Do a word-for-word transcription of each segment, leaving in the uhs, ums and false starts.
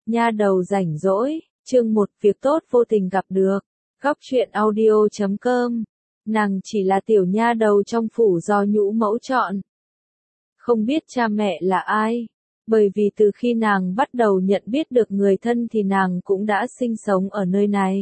Nha đầu rảnh rỗi, chương một việc tốt vô tình gặp được. Góc truyện audio chấm com. Nàng chỉ là tiểu nha đầu trong phủ do nhũ mẫu chọn. Không biết cha mẹ là ai, bởi vì từ khi nàng bắt đầu nhận biết được người thân thì nàng cũng đã sinh sống ở nơi này.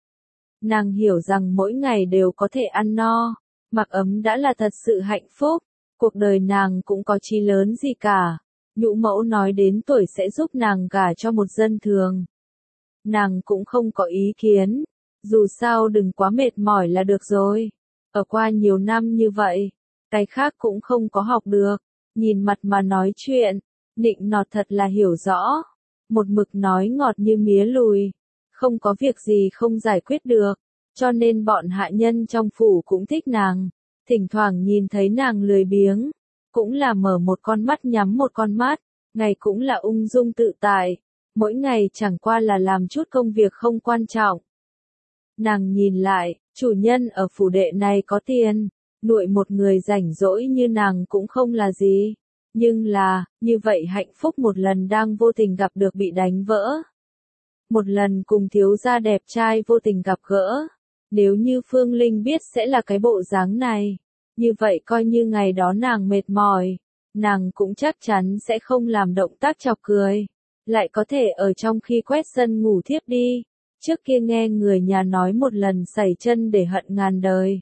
Nàng hiểu rằng mỗi ngày đều có thể ăn no, mặc ấm đã là thật sự hạnh phúc, cuộc đời nàng cũng có chí lớn gì cả. Nhũ mẫu nói đến tuổi sẽ giúp nàng gả cho một dân thường. Nàng cũng không có ý kiến, dù sao đừng quá mệt mỏi là được rồi. Ở qua nhiều năm như vậy, cái khác cũng không có học được, nhìn mặt mà nói chuyện, nịnh nọt thật là hiểu rõ. Một mực nói ngọt như mía lùi, không có việc gì không giải quyết được, cho nên bọn hạ nhân trong phủ cũng thích nàng. Thỉnh thoảng nhìn thấy nàng lười biếng, cũng là mở một con mắt nhắm một con mắt, ngày cũng là ung dung tự tại, mỗi ngày chẳng qua là làm chút công việc không quan trọng. Nàng nhìn lại, chủ nhân ở phủ đệ này có tiền, nuôi một người rảnh rỗi như nàng cũng không là gì, nhưng là, như vậy hạnh phúc một lần đang vô tình gặp được bị đánh vỡ. Một lần cùng thiếu gia đẹp trai vô tình gặp gỡ, nếu như Phương Linh biết sẽ là cái bộ dáng này, như vậy coi như ngày đó nàng mệt mỏi, nàng cũng chắc chắn sẽ không làm động tác chọc cười, lại có thể ở trong khi quét sân ngủ thiếp đi. Trước kia nghe người nhà nói một lần sẩy chân để hận ngàn đời.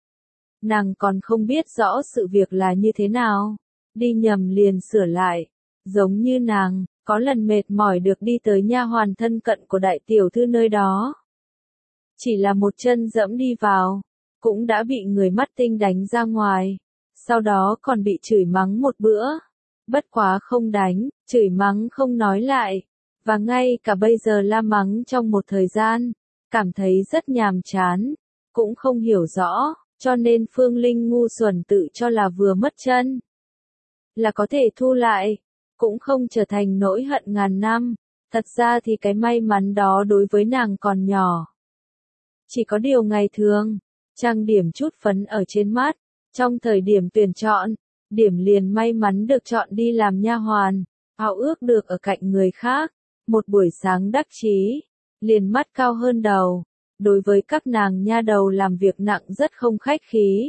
Nàng còn không biết rõ sự việc là như thế nào, đi nhầm liền sửa lại, giống như nàng, có lần mệt mỏi được đi tới nha hoàn thân cận của đại tiểu thư nơi đó. Chỉ là một chân dẫm đi vào, cũng đã bị người mắt tinh đánh ra ngoài, sau đó còn bị chửi mắng một bữa. Bất quá không đánh, chửi mắng không nói lại, và ngay cả bây giờ la mắng trong một thời gian, cảm thấy rất nhàm chán, cũng không hiểu rõ, cho nên Phương Linh ngu xuẩn tự cho là vừa mất chân là có thể thu lại, cũng không trở thành nỗi hận ngàn năm. Thật ra thì cái may mắn đó đối với nàng còn nhỏ. Chỉ có điều ngày thường, trang điểm chút phấn ở trên mắt, trong thời điểm tuyển chọn, điểm liền may mắn được chọn đi làm nha hoàn, ao ước được ở cạnh người khác, một buổi sáng đắc chí, liền mắt cao hơn đầu, đối với các nàng nha đầu làm việc nặng rất không khách khí.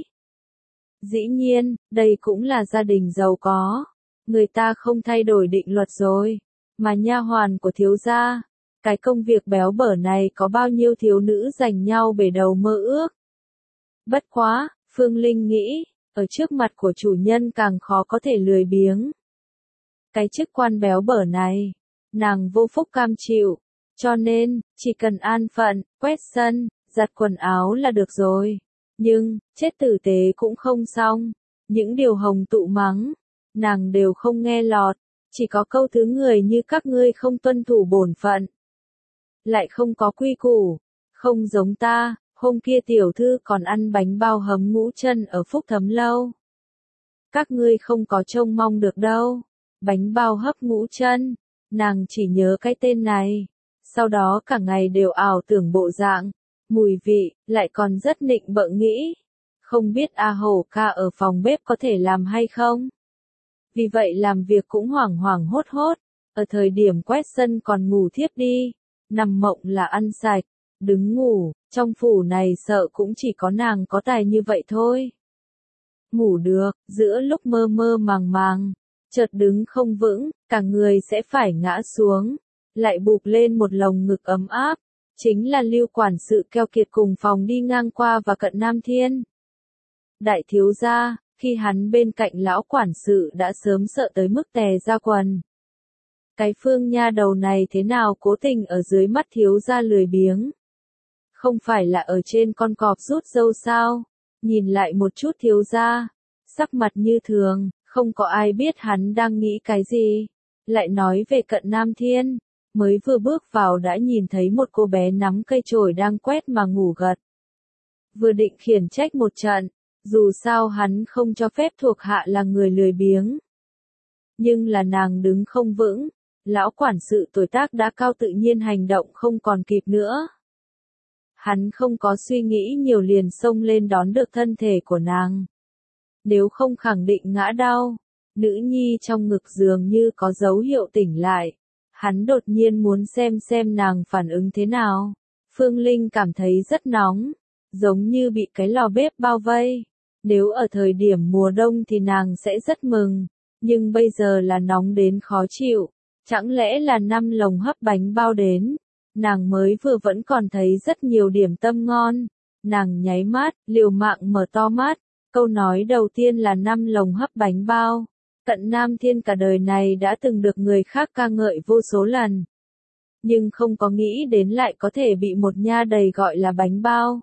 Dĩ nhiên, đây cũng là gia đình giàu có, người ta không thay đổi định luật rồi, mà nha hoàn của thiếu gia, cái công việc béo bở này có bao nhiêu thiếu nữ giành nhau bể đầu mơ ước. Bất quá, Phương Linh nghĩ, ở trước mặt của chủ nhân càng khó có thể lười biếng. Cái chức quan béo bở này, nàng vô phúc cam chịu, cho nên, chỉ cần an phận, quét sân, giặt quần áo là được rồi. Nhưng, chết tử tế cũng không xong, những điều hồng tụ mắng, nàng đều không nghe lọt, chỉ có câu thứ người như các ngươi không tuân thủ bổn phận. Lại không có quy củ, không giống ta, hôm kia tiểu thư còn ăn bánh bao hấm ngũ chân ở Phúc Thấm Lâu. Các ngươi không có trông mong được đâu, bánh bao hấp ngũ chân, nàng chỉ nhớ cái tên này, sau đó cả ngày đều ảo tưởng bộ dạng, mùi vị, lại còn rất nịnh bợ nghĩ, không biết A Hổ ca ở phòng bếp có thể làm hay không. Vì vậy làm việc cũng hoảng hoảng hốt hốt, ở thời điểm quét sân còn ngủ thiếp đi, nằm mộng là ăn sạch, đứng ngủ, trong phủ này sợ cũng chỉ có nàng có tài như vậy thôi. Ngủ được, giữa lúc mơ mơ màng màng, chợt đứng không vững, cả người sẽ phải ngã xuống, lại bụp lên một lồng ngực ấm áp, chính là Lưu quản sự keo kiệt cùng phòng đi ngang qua và cận Nam Thiên. Đại thiếu gia, khi hắn bên cạnh lão quản sự đã sớm sợ tới mức tè ra quần. Cái Phương nha đầu này thế nào cố tình ở dưới mắt thiếu gia lười biếng. Không phải là ở trên con cọp rút râu sao, nhìn lại một chút thiếu gia, sắc mặt như thường, không có ai biết hắn đang nghĩ cái gì. Lại nói về cận Nam Thiên, mới vừa bước vào đã nhìn thấy một cô bé nắm cây chổi đang quét mà ngủ gật. Vừa định khiển trách một trận, dù sao hắn không cho phép thuộc hạ là người lười biếng. Nhưng là nàng đứng không vững, lão quản sự tuổi tác đã cao tự nhiên hành động không còn kịp nữa. Hắn không có suy nghĩ nhiều liền xông lên đón được thân thể của nàng. Nếu không khẳng định ngã đau, nữ nhi trong ngực dường như có dấu hiệu tỉnh lại. Hắn đột nhiên muốn xem xem nàng phản ứng thế nào. Phương Linh cảm thấy rất nóng, giống như bị cái lò bếp bao vây. Nếu ở thời điểm mùa đông thì nàng sẽ rất mừng, nhưng bây giờ là nóng đến khó chịu. Chẳng lẽ là năm lồng hấp bánh bao đến? Nàng mới vừa vẫn còn thấy rất nhiều điểm tâm ngon. Nàng nháy mắt, liều mạng mở to mắt. Câu nói đầu tiên là năm lồng hấp bánh bao. Cận Nam Thiên cả đời này đã từng được người khác ca ngợi vô số lần. Nhưng không có nghĩ đến lại có thể bị một nha đầy gọi là bánh bao.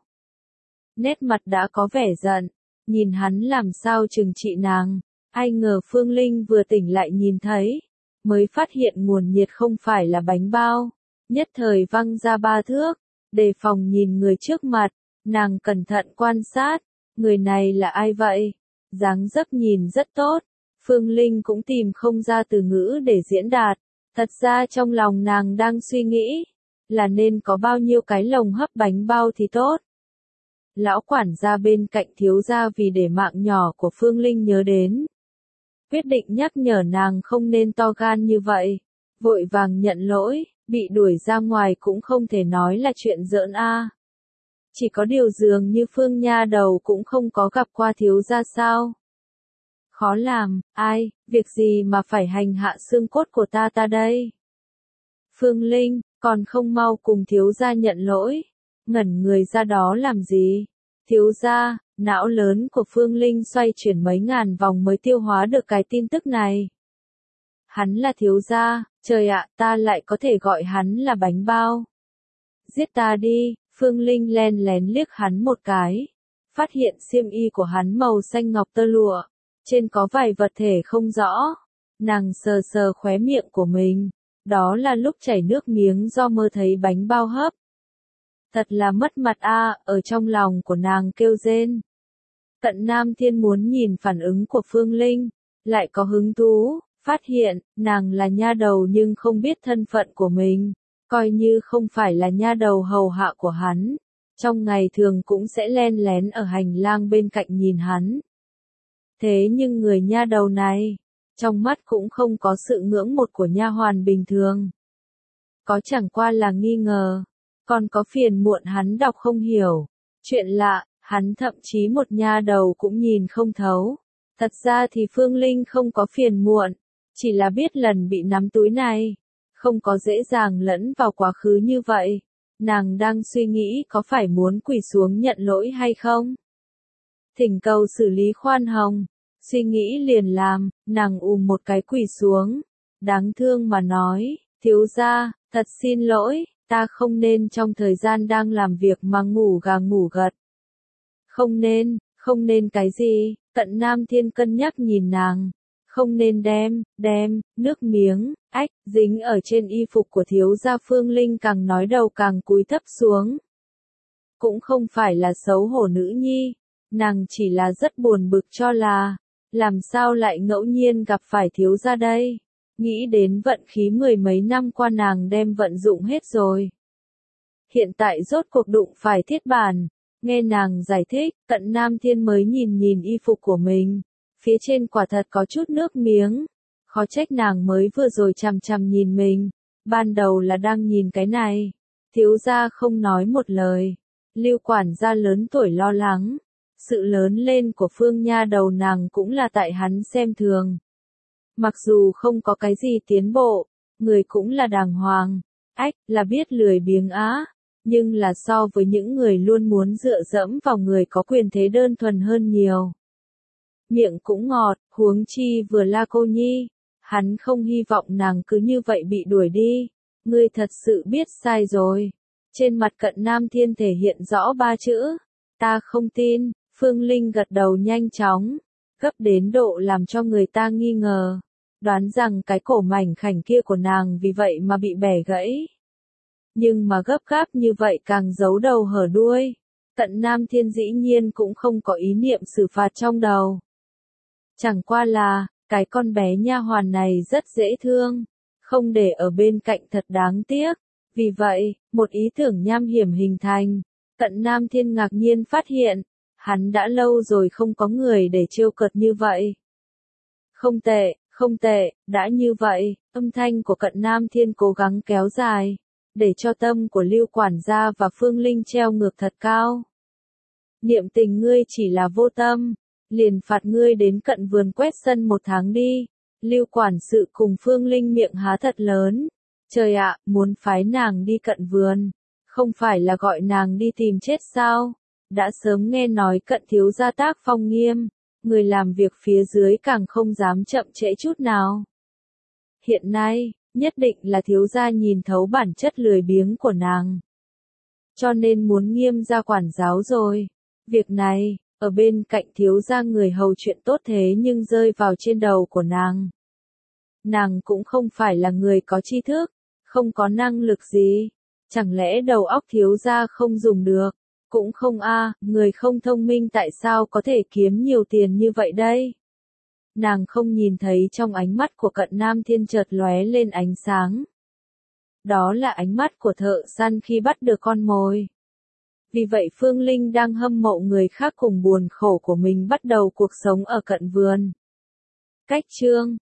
Nét mặt đã có vẻ giận, nhìn hắn làm sao trừng trị nàng. Ai ngờ Phương Linh vừa tỉnh lại nhìn thấy, mới phát hiện nguồn nhiệt không phải là bánh bao. Nhất thời văng ra ba thước, đề phòng nhìn người trước mặt, nàng cẩn thận quan sát, người này là ai vậy? Dáng dấp nhìn rất tốt, Phương Linh cũng tìm không ra từ ngữ để diễn đạt. Thật ra trong lòng nàng đang suy nghĩ, là nên có bao nhiêu cái lồng hấp bánh bao thì tốt. Lão quản gia bên cạnh thiếu gia vì để mạng nhỏ của Phương Linh nhớ đến. Quyết định nhắc nhở nàng không nên to gan như vậy, vội vàng nhận lỗi, bị đuổi ra ngoài cũng không thể nói là chuyện giỡn a. Chỉ có điều dường như Phương nha đầu cũng không có gặp qua thiếu gia sao. Khó làm, ai, việc gì mà phải hành hạ xương cốt của ta ta đây? Phương Linh, còn không mau cùng thiếu gia nhận lỗi, ngẩn người ra đó làm gì? Thiếu gia, não lớn của Phương Linh xoay chuyển mấy ngàn vòng mới tiêu hóa được cái tin tức này. Hắn là thiếu gia, trời ạ, ta lại có thể gọi hắn là bánh bao. Giết ta đi, Phương Linh len lén liếc hắn một cái, phát hiện xiêm y của hắn màu xanh ngọc tơ lụa, trên có vài vật thể không rõ. Nàng sờ sờ khóe miệng của mình, đó là lúc chảy nước miếng do mơ thấy bánh bao hấp. Thật là mất mặt a, ở trong lòng của nàng kêu rên. Cận Nam Thiên muốn nhìn phản ứng của Phương Linh, lại có hứng thú, phát hiện, nàng là nha đầu nhưng không biết thân phận của mình, coi như không phải là nha đầu hầu hạ của hắn. Trong ngày thường cũng sẽ len lén ở hành lang bên cạnh nhìn hắn. Thế nhưng người nha đầu này, trong mắt cũng không có sự ngưỡng mộ của nha hoàn bình thường. Có chẳng qua là nghi ngờ, còn có phiền muộn hắn đọc không hiểu. Chuyện lạ, hắn thậm chí một nha đầu cũng nhìn không thấu. Thật ra thì Phương Linh không có phiền muộn, chỉ là biết lần bị nắm túi này, không có dễ dàng lẫn vào quá khứ như vậy. Nàng đang suy nghĩ có phải muốn quỳ xuống nhận lỗi hay không? Thỉnh cầu xử lý khoan hồng, suy nghĩ liền làm, nàng ùm một cái quỳ xuống, đáng thương mà nói, thiếu gia, thật xin lỗi, ta không nên trong thời gian đang làm việc mà ngủ gà ngủ gật. Không nên, không nên cái gì, Cận Nam Thiên cân nhắc nhìn nàng, không nên đem, đem, nước miếng, ách, dính ở trên y phục của thiếu gia. Phương Linh càng nói đầu càng cúi thấp xuống. Cũng không phải là xấu hổ nữ nhi, nàng chỉ là rất buồn bực cho là, làm sao lại ngẫu nhiên gặp phải thiếu gia đây. Nghĩ đến vận khí mười mấy năm qua nàng đem vận dụng hết rồi. Hiện tại rốt cuộc đụng phải thiết bản, nghe nàng giải thích, Cận Nam Thiên mới nhìn nhìn y phục của mình. Phía trên quả thật có chút nước miếng, khó trách nàng mới vừa rồi chằm chằm nhìn mình, ban đầu là đang nhìn cái này. Thiếu gia không nói một lời, Lưu quản gia lớn tuổi lo lắng, sự lớn lên của Phương nha đầu nàng cũng là tại hắn xem thường. Mặc dù không có cái gì tiến bộ, người cũng là đàng hoàng, ách, là biết lười biếng á, nhưng là so với những người luôn muốn dựa dẫm vào người có quyền thế đơn thuần hơn nhiều. Miệng cũng ngọt, huống chi vừa La Cô Nhi, hắn không hy vọng nàng cứ như vậy bị đuổi đi. Ngươi thật sự biết sai rồi. Trên mặt Cận Nam Thiên thể hiện rõ ba chữ, ta không tin. Phương Linh gật đầu nhanh chóng, gấp đến độ làm cho người ta nghi ngờ, đoán rằng cái cổ mảnh khảnh kia của nàng vì vậy mà bị bẻ gãy. Nhưng mà gấp gáp như vậy càng giấu đầu hở đuôi. Cận Nam Thiên dĩ nhiên cũng không có ý niệm xử phạt trong đầu. Chẳng qua là, cái con bé nha hoàn này rất dễ thương, không để ở bên cạnh thật đáng tiếc. Vì vậy, một ý tưởng nham hiểm hình thành. Cận Nam Thiên ngạc nhiên phát hiện, hắn đã lâu rồi không có người để trêu cợt như vậy. Không tệ, không Không tệ, đã như vậy, âm thanh của Cận Nam Thiên cố gắng kéo dài, để cho tâm của Lưu quản gia và Phương Linh treo ngược thật cao. Niệm tình ngươi chỉ là vô tâm, liền phạt ngươi đến cận vườn quét sân một tháng đi. Lưu quản sự cùng Phương Linh miệng há thật lớn. Trời ạ, muốn phái nàng đi cận vườn, không phải là gọi nàng đi tìm chết sao? Đã sớm nghe nói Cận thiếu gia tác phong nghiêm, người làm việc phía dưới càng không dám chậm trễ chút nào. Hiện nay, nhất định là thiếu gia nhìn thấu bản chất lười biếng của nàng, cho nên muốn nghiêm gia quản giáo rồi. Việc này, ở bên cạnh thiếu gia người hầu chuyện tốt thế nhưng rơi vào trên đầu của nàng. Nàng cũng không phải là người có tri thức, không có năng lực gì, chẳng lẽ đầu óc thiếu gia không dùng được? Cũng không a, người không thông minh tại sao có thể kiếm nhiều tiền như vậy đây? Nàng không nhìn thấy trong ánh mắt của Cận Nam Thiên chợt lóe lên ánh sáng. Đó là ánh mắt của thợ săn khi bắt được con mồi. Vì vậy Phương Linh đang hâm mộ người khác cùng buồn khổ của mình bắt đầu cuộc sống ở cận vườn. Cách chương